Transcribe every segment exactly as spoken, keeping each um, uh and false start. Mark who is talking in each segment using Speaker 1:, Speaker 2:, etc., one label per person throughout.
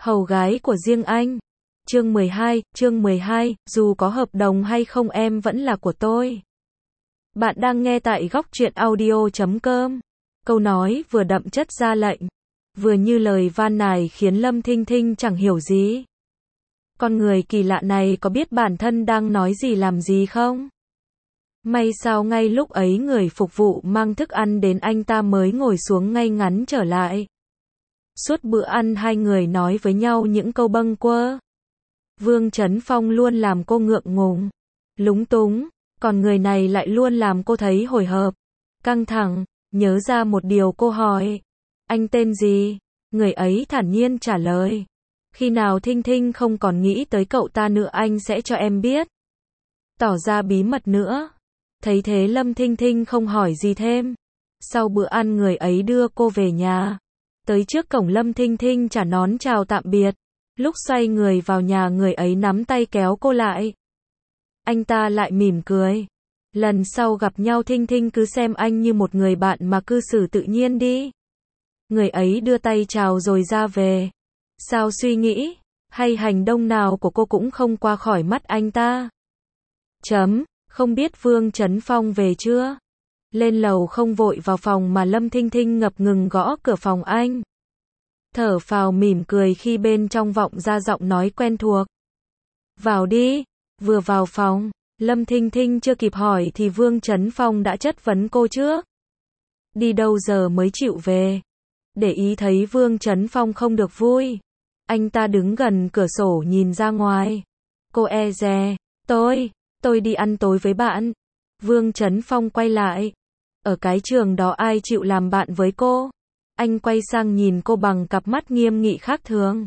Speaker 1: Hầu gái của riêng anh. Chương mười hai, chương mười hai, dù có hợp đồng hay không em vẫn là của tôi. Bạn đang nghe tại góc truyện audio chấm com. Câu nói vừa đậm chất ra lệnh, vừa như lời van nài khiến Lâm Thinh Thinh chẳng hiểu gì. Con người kỳ lạ này có biết bản thân đang nói gì làm gì không? May sao ngay lúc ấy người phục vụ mang thức ăn đến anh ta mới ngồi xuống ngay ngắn trở lại. Suốt bữa ăn hai người nói với nhau những câu bâng quơ. Vương Chấn Phong luôn làm cô ngượng ngùng, lúng túng, còn người này lại luôn làm cô thấy hồi hộp, căng thẳng. Nhớ ra một điều cô hỏi, anh tên gì? Người ấy thản nhiên trả lời, khi nào Thinh Thinh không còn nghĩ tới cậu ta nữa anh sẽ cho em biết. Tỏ ra bí mật nữa. Thấy thế Lâm Thinh Thinh không hỏi gì thêm. Sau bữa ăn người ấy đưa cô về nhà. Tới trước cổng Lâm Thinh Thinh trả nón chào tạm biệt. Lúc xoay người vào nhà người ấy nắm tay kéo cô lại. Anh ta lại mỉm cười. Lần sau gặp nhau Thinh Thinh cứ xem anh như một người bạn mà cư xử tự nhiên đi. Người ấy đưa tay chào rồi ra về. Sao suy nghĩ, hay hành động nào của cô cũng không qua khỏi mắt anh ta. Chấm, không biết Vương Chấn Phong về chưa? Lên lầu không vội vào phòng mà Lâm Thinh Thinh ngập ngừng gõ cửa phòng anh. Thở phào mỉm cười khi bên trong vọng ra giọng nói quen thuộc. Vào đi. Vừa vào phòng, Lâm Thinh Thinh chưa kịp hỏi thì Vương Chấn Phong đã chất vấn cô trước. Đi đâu giờ mới chịu về? Để ý thấy Vương Chấn Phong không được vui. Anh ta đứng gần cửa sổ nhìn ra ngoài. Cô e dè, tôi, tôi đi ăn tối với bạn. Vương Chấn Phong quay lại. Ở cái trường đó ai chịu làm bạn với cô? Anh quay sang nhìn cô bằng cặp mắt nghiêm nghị khác thường.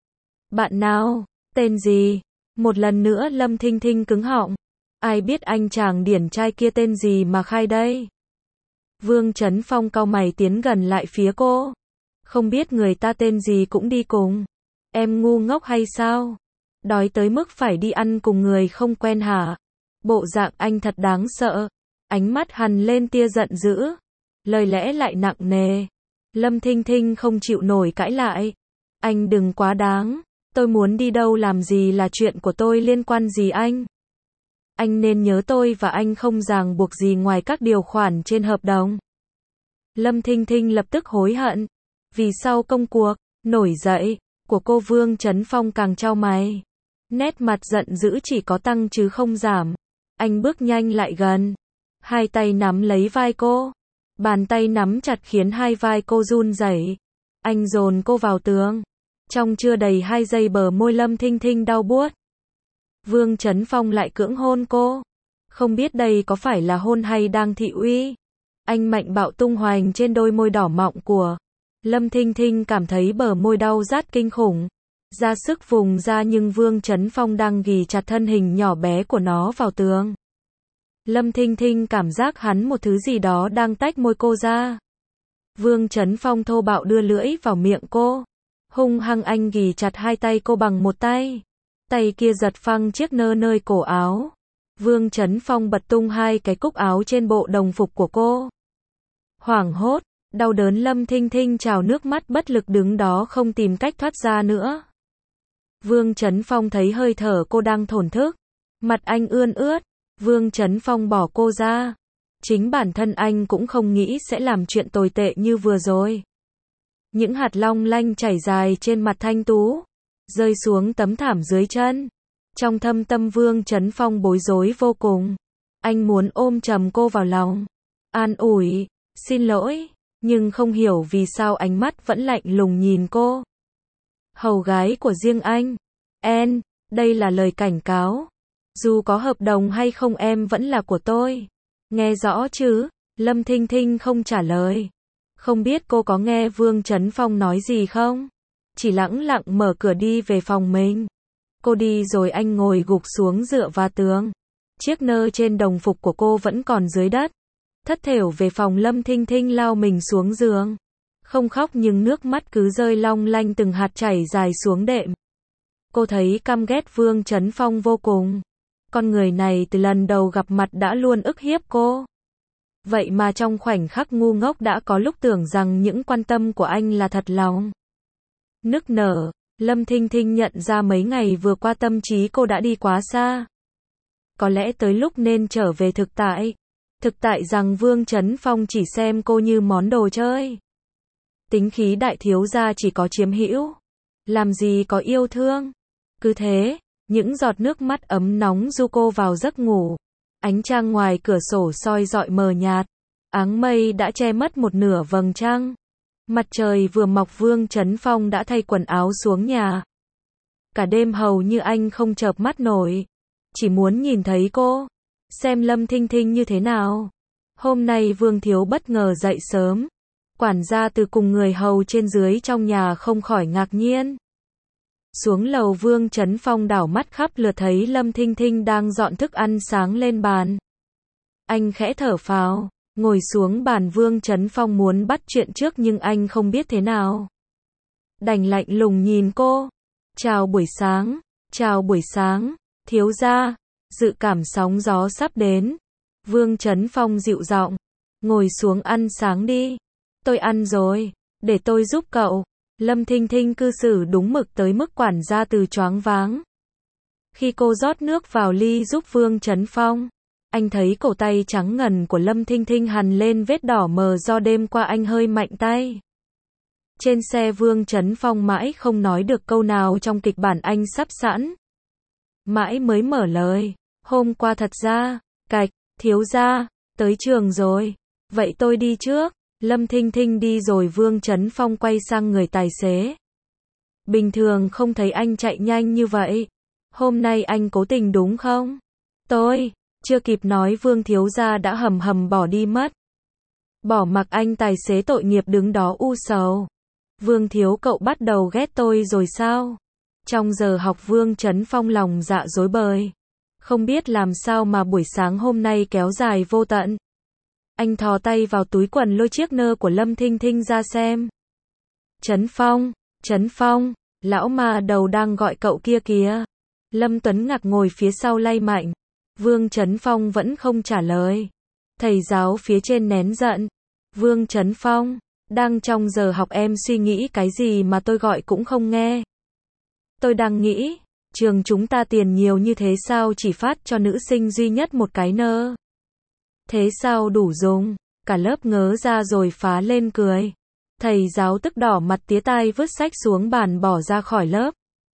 Speaker 1: Bạn nào? Tên gì? Một lần nữa Lâm Thinh Thinh cứng họng. Ai biết anh chàng điển trai kia tên gì mà khai đây? Vương Chấn Phong cau mày tiến gần lại phía cô. Không biết người ta tên gì cũng đi cùng. Em ngu ngốc hay sao? Đói tới mức phải đi ăn cùng người không quen hả? Bộ dạng anh thật đáng sợ. Ánh mắt hằn lên tia giận dữ. Lời lẽ lại nặng nề. Lâm Thinh Thinh không chịu nổi cãi lại. Anh đừng quá đáng. Tôi muốn đi đâu làm gì là chuyện của tôi, liên quan gì anh? Anh nên nhớ tôi và anh không ràng buộc gì ngoài các điều khoản trên hợp đồng. Lâm Thinh Thinh lập tức hối hận. Vì sau công cuộc nổi dậy của cô Vương Chấn Phong càng chau mày. Nét mặt giận dữ chỉ có tăng chứ không giảm. Anh bước nhanh lại gần. Hai tay nắm lấy vai cô. Bàn tay nắm chặt khiến hai vai cô run rẩy. Anh dồn cô vào tường. Trong chưa đầy hai giây bờ môi Lâm Thinh Thinh đau buốt. Vương Chấn Phong lại cưỡng hôn cô. Không biết đây có phải là hôn hay đang thị uy. Anh mạnh bạo tung hoành trên đôi môi đỏ mọng của Lâm Thinh Thinh, cảm thấy bờ môi đau rát kinh khủng. Ra sức vùng ra nhưng Vương Chấn Phong đang ghì chặt thân hình nhỏ bé của nó vào tường. Lâm Thinh Thinh cảm giác hắn một thứ gì đó đang tách môi cô ra. Vương Chấn Phong thô bạo đưa lưỡi vào miệng cô. Hung hăng anh ghì chặt hai tay cô bằng một tay. Tay kia giật phăng chiếc nơ nơi cổ áo. Vương Chấn Phong bật tung hai cái cúc áo trên bộ đồng phục của cô. Hoảng hốt, đau đớn Lâm Thinh Thinh trào nước mắt bất lực đứng đó không tìm cách thoát ra nữa. Vương Chấn Phong thấy hơi thở cô đang thổn thức. Mặt anh ươn ướt. Vương Chấn Phong bỏ cô ra. Chính bản thân anh cũng không nghĩ sẽ làm chuyện tồi tệ như vừa rồi. Những hạt long lanh chảy dài trên mặt thanh tú, rơi xuống tấm thảm dưới chân. Trong thâm tâm Vương Chấn Phong bối rối vô cùng. Anh muốn ôm chầm cô vào lòng, an ủi, xin lỗi, nhưng không hiểu vì sao ánh mắt vẫn lạnh lùng nhìn cô. Hầu gái của riêng anh. En, đây là lời cảnh cáo. Dù có hợp đồng hay không em vẫn là của tôi. Nghe rõ chứ? Lâm Thinh Thinh không trả lời. Không biết cô có nghe Vương Chấn Phong nói gì không? Chỉ lẳng lặng mở cửa đi về phòng mình. Cô đi rồi anh ngồi gục xuống dựa vào tường. Chiếc nơ trên đồng phục của cô vẫn còn dưới đất. Thất thểu về phòng Lâm Thinh Thinh lao mình xuống giường. Không khóc nhưng nước mắt cứ rơi long lanh từng hạt chảy dài xuống đệm. Cô thấy căm ghét Vương Chấn Phong vô cùng. Con người này từ lần đầu gặp mặt đã luôn ức hiếp cô. Vậy mà trong khoảnh khắc ngu ngốc đã có lúc tưởng rằng những quan tâm của anh là thật lòng. Nức nở, Lâm Thinh Thinh nhận ra mấy ngày vừa qua tâm trí cô đã đi quá xa. Có lẽ tới lúc nên trở về thực tại. Thực tại rằng Vương Chấn Phong chỉ xem cô như món đồ chơi. Tính khí đại thiếu gia chỉ có chiếm hữu. Làm gì có yêu thương. Cứ thế, những giọt nước mắt ấm nóng du cô vào giấc ngủ. Ánh trăng ngoài cửa sổ soi rọi mờ nhạt. Áng mây đã che mất một nửa vầng trăng. Mặt trời vừa mọc Vương Chấn Phong đã thay quần áo xuống nhà. Cả đêm hầu như anh không chợp mắt nổi. Chỉ muốn nhìn thấy cô. Xem Lâm Thinh Thinh như thế nào. Hôm nay Vương Thiếu bất ngờ dậy sớm. Quản gia từ cùng người hầu trên dưới trong nhà không khỏi ngạc nhiên. Xuống lầu Vương Chấn Phong đảo mắt khắp lượt thấy Lâm Thinh Thinh đang dọn thức ăn sáng lên bàn. Anh khẽ thở phào, ngồi xuống bàn. Vương Chấn Phong muốn bắt chuyện trước nhưng anh không biết thế nào. Đành lạnh lùng nhìn cô. Chào buổi sáng, chào buổi sáng, thiếu gia. Dự cảm sóng gió sắp đến. Vương Chấn Phong dịu giọng, ngồi xuống ăn sáng đi. Tôi ăn rồi, để tôi giúp cậu. Lâm Thinh Thinh cư xử đúng mực tới mức quản gia từ choáng váng. Khi cô rót nước vào ly giúp Vương Chấn Phong, anh thấy cổ tay trắng ngần của Lâm Thinh Thinh hằn lên vết đỏ mờ do đêm qua anh hơi mạnh tay. Trên xe Vương Chấn Phong mãi không nói được câu nào trong kịch bản anh sắp sẵn. Mãi mới mở lời, hôm qua thật ra, cạch, thiếu gia, tới trường rồi, vậy tôi đi trước. Lâm Thinh Thinh đi rồi Vương Chấn Phong quay sang người tài xế. Bình thường không thấy anh chạy nhanh như vậy. Hôm nay anh cố tình đúng không? Tôi, chưa kịp nói Vương thiếu gia đã hầm hầm bỏ đi mất. Bỏ mặc anh tài xế tội nghiệp đứng đó u sầu. Vương thiếu cậu bắt đầu ghét tôi rồi sao? Trong giờ học Vương Chấn Phong lòng dạ rối bời. Không biết làm sao mà buổi sáng hôm nay kéo dài vô tận. Anh thò tay vào túi quần lôi chiếc nơ của Lâm Thinh Thinh ra xem. Chấn Phong, Chấn Phong, lão mà đầu đang gọi cậu kia kìa. Lâm Tuấn Ngạc ngồi phía sau lay mạnh. Vương Chấn Phong vẫn không trả lời. Thầy giáo phía trên nén giận. Vương Chấn Phong, đang trong giờ học em suy nghĩ cái gì mà tôi gọi cũng không nghe. Tôi đang nghĩ, trường chúng ta tiền nhiều như thế sao chỉ phát cho nữ sinh duy nhất một cái nơ. Thế sao đủ dùng, cả lớp ngớ ra rồi phá lên cười. Thầy giáo tức đỏ mặt tía tai vứt sách xuống bàn bỏ ra khỏi lớp.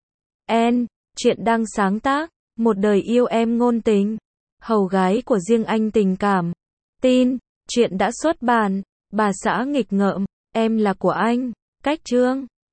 Speaker 1: En, chuyện đang sáng tác, một đời yêu em ngôn tình, hầu gái của riêng anh tình cảm. Tin, chuyện đã xuất bản, bà xã nghịch ngợm, em là của anh, cách chương.